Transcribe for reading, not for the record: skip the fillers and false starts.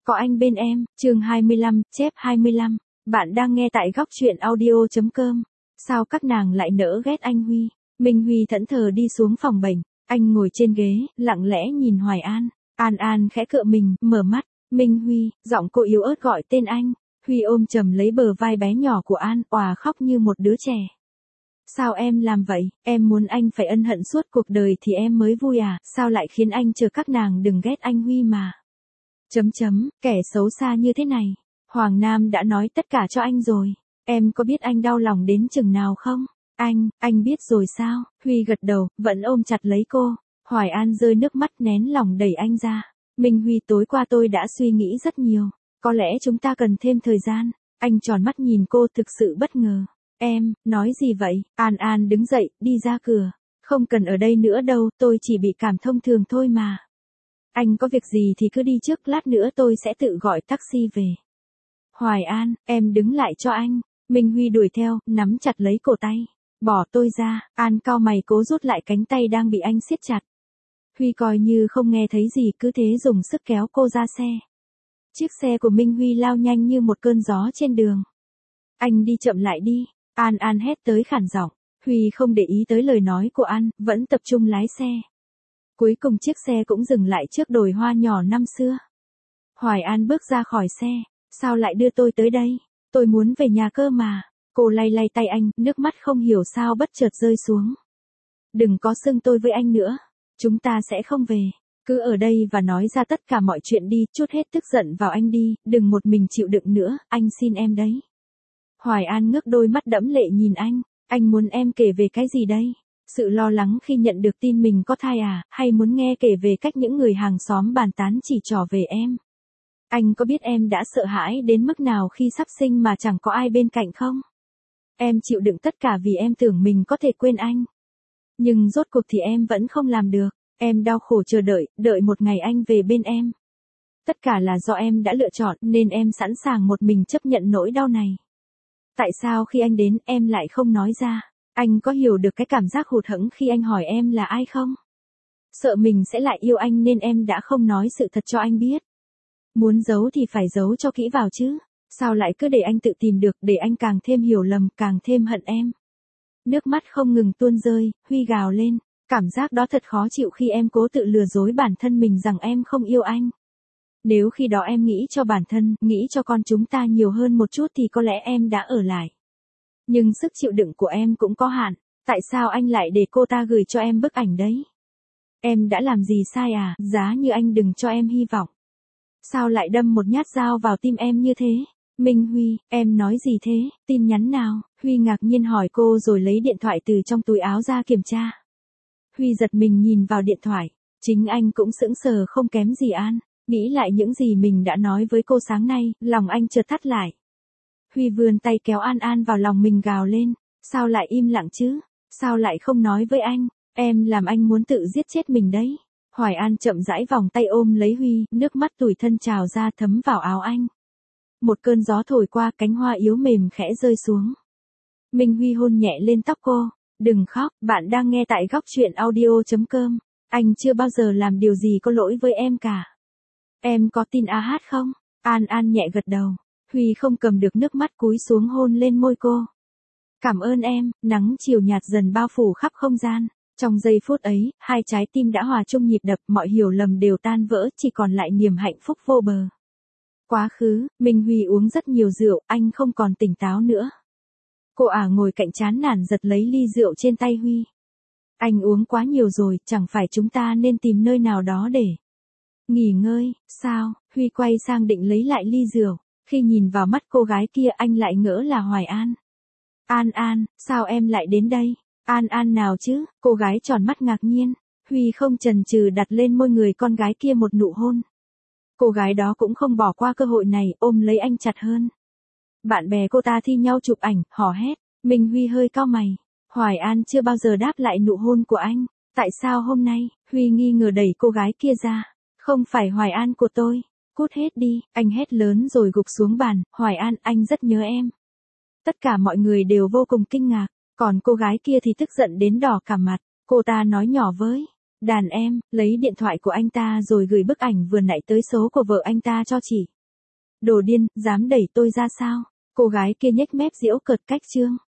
Có anh bên em, chương 25, chép 25. Bạn đang nghe tại góc truyện audio.com. Sao các nàng lại nỡ ghét anh Huy? Minh Huy thẫn thờ đi xuống phòng bệnh. Anh ngồi trên ghế, lặng lẽ nhìn Hoài An. An khẽ cựa mình, mở mắt. Minh Huy, giọng cô yếu ớt gọi tên anh. Huy ôm chầm lấy bờ vai bé nhỏ của An, òa khóc như một đứa trẻ. Sao em làm vậy? Em muốn anh phải ân hận suốt cuộc đời thì em mới vui à? Sao lại khiến anh chờ các nàng đừng ghét anh Huy mà? Kẻ xấu xa như thế này. Hoàng Nam đã nói tất cả cho anh rồi. Em có biết anh đau lòng đến chừng nào không? Anh biết rồi sao? Huy gật đầu, vẫn ôm chặt lấy cô. Hoài An rơi nước mắt nén lòng đẩy anh ra. Minh Huy, tối qua tôi đã suy nghĩ rất nhiều. Có lẽ chúng ta cần thêm thời gian. Anh tròn mắt nhìn cô thực sự bất ngờ. Em, nói gì vậy? An đứng dậy, đi ra cửa. Không cần ở đây nữa đâu, tôi chỉ bị cảm thông thường thôi mà. Anh có việc gì thì cứ đi trước, lát nữa tôi sẽ tự gọi taxi về. Hoài An, em đứng lại cho anh. Minh Huy đuổi theo, nắm chặt lấy cổ tay. Bỏ tôi ra. An cau mày cố rút lại cánh tay đang bị anh siết chặt. Huy coi như không nghe thấy gì, cứ thế dùng sức kéo cô ra xe. Chiếc xe của Minh Huy lao nhanh như một cơn gió trên đường. Anh đi chậm lại đi. An hét tới khản giọng. Huy không để ý tới lời nói của An, vẫn tập trung lái xe. Cuối cùng chiếc xe cũng dừng lại trước đồi hoa nhỏ năm xưa. Hoài An bước ra khỏi xe. Sao lại đưa tôi tới đây? Tôi muốn về nhà cơ mà. Cô lay lay tay anh, nước mắt không hiểu sao bất chợt rơi xuống. Đừng có xưng tôi với anh nữa. Chúng ta sẽ không về. Cứ ở đây và nói ra tất cả mọi chuyện đi, trút hết tức giận vào anh đi, đừng một mình chịu đựng nữa, anh xin em đấy. Hoài An ngước đôi mắt đẫm lệ nhìn anh muốn em kể về cái gì đây? Sự lo lắng khi nhận được tin mình có thai à, hay muốn nghe kể về cách những người hàng xóm bàn tán chỉ trỏ về em? Anh có biết em đã sợ hãi đến mức nào khi sắp sinh mà chẳng có ai bên cạnh không? Em chịu đựng tất cả vì em tưởng mình có thể quên anh. Nhưng rốt cuộc thì em vẫn không làm được. Em đau khổ chờ đợi một ngày anh về bên em. Tất cả là do em đã lựa chọn nên em sẵn sàng một mình chấp nhận nỗi đau này. Tại sao khi anh đến em lại không nói ra? Anh có hiểu được cái cảm giác hụt hẫng khi anh hỏi em là ai không? Sợ mình sẽ lại yêu anh nên em đã không nói sự thật cho anh biết. Muốn giấu thì phải giấu cho kỹ vào chứ. Sao lại cứ để anh tự tìm được, để anh càng thêm hiểu lầm, càng thêm hận em. Nước mắt không ngừng tuôn rơi, Huy gào lên. Cảm giác đó thật khó chịu khi em cố tự lừa dối bản thân mình rằng em không yêu anh. Nếu khi đó em nghĩ cho bản thân, nghĩ cho con chúng ta nhiều hơn một chút thì có lẽ em đã ở lại. Nhưng sức chịu đựng của em cũng có hạn. Tại sao anh lại để cô ta gửi cho em bức ảnh đấy? Em đã làm gì sai à? Giá như anh đừng cho em hy vọng. Sao lại đâm một nhát dao vào tim em như thế? Minh Huy, em nói gì thế? Tin nhắn nào? Huy ngạc nhiên hỏi cô rồi lấy điện thoại từ trong túi áo ra kiểm tra. Huy giật mình nhìn vào điện thoại. Chính anh cũng sững sờ không kém gì An. Nghĩ lại những gì mình đã nói với cô sáng nay, lòng anh chợt thắt lại. Huy vươn tay kéo An vào lòng mình gào lên. Sao lại im lặng chứ? Sao lại không nói với anh? Em làm anh muốn tự giết chết mình đấy. Hoài An chậm rãi vòng tay ôm lấy Huy, nước mắt tủi thân trào ra thấm vào áo anh. Một cơn gió thổi qua, cánh hoa yếu mềm khẽ rơi xuống. Minh Huy hôn nhẹ lên tóc cô. Đừng khóc, bạn đang nghe tại góc truyện audio.com. Anh chưa bao giờ làm điều gì có lỗi với em cả. Em có tin hát không? An nhẹ gật đầu. Huy không cầm được nước mắt cúi xuống hôn lên môi cô. Cảm ơn em. Nắng chiều nhạt dần bao phủ khắp không gian. Trong giây phút ấy, hai trái tim đã hòa chung nhịp đập, mọi hiểu lầm đều tan vỡ, chỉ còn lại niềm hạnh phúc vô bờ. Quá khứ, Minh Huy uống rất nhiều rượu, anh không còn tỉnh táo nữa. Cô ngồi cạnh chán nản giật lấy ly rượu trên tay Huy. Anh uống quá nhiều rồi, chẳng phải chúng ta nên tìm nơi nào đó để nghỉ ngơi, sao? Huy quay sang định lấy lại ly rượu. Khi nhìn vào mắt cô gái kia anh lại ngỡ là Hoài An. An, sao em lại đến đây? An nào chứ? Cô gái tròn mắt ngạc nhiên. Huy không chần chừ đặt lên môi người con gái kia một nụ hôn. Cô gái đó cũng không bỏ qua cơ hội này, ôm lấy anh chặt hơn. Bạn bè cô ta thi nhau chụp ảnh, hò hét. Minh Huy hơi cau mày. Hoài An chưa bao giờ đáp lại nụ hôn của anh. Tại sao hôm nay? Huy nghi ngờ đẩy cô gái kia ra. Không phải Hoài An của tôi. Cút hết đi, anh hét lớn rồi gục xuống bàn. Hoài An, anh rất nhớ em. Tất cả mọi người đều vô cùng kinh ngạc. Còn cô gái kia thì tức giận đến đỏ cả mặt. Cô ta nói nhỏ với đàn em, lấy điện thoại của anh ta rồi gửi bức ảnh vừa nãy tới số của vợ anh ta cho chị. Đồ điên, dám đẩy tôi ra sao? Cô gái kia nhếch mép giễu cợt cách Trương.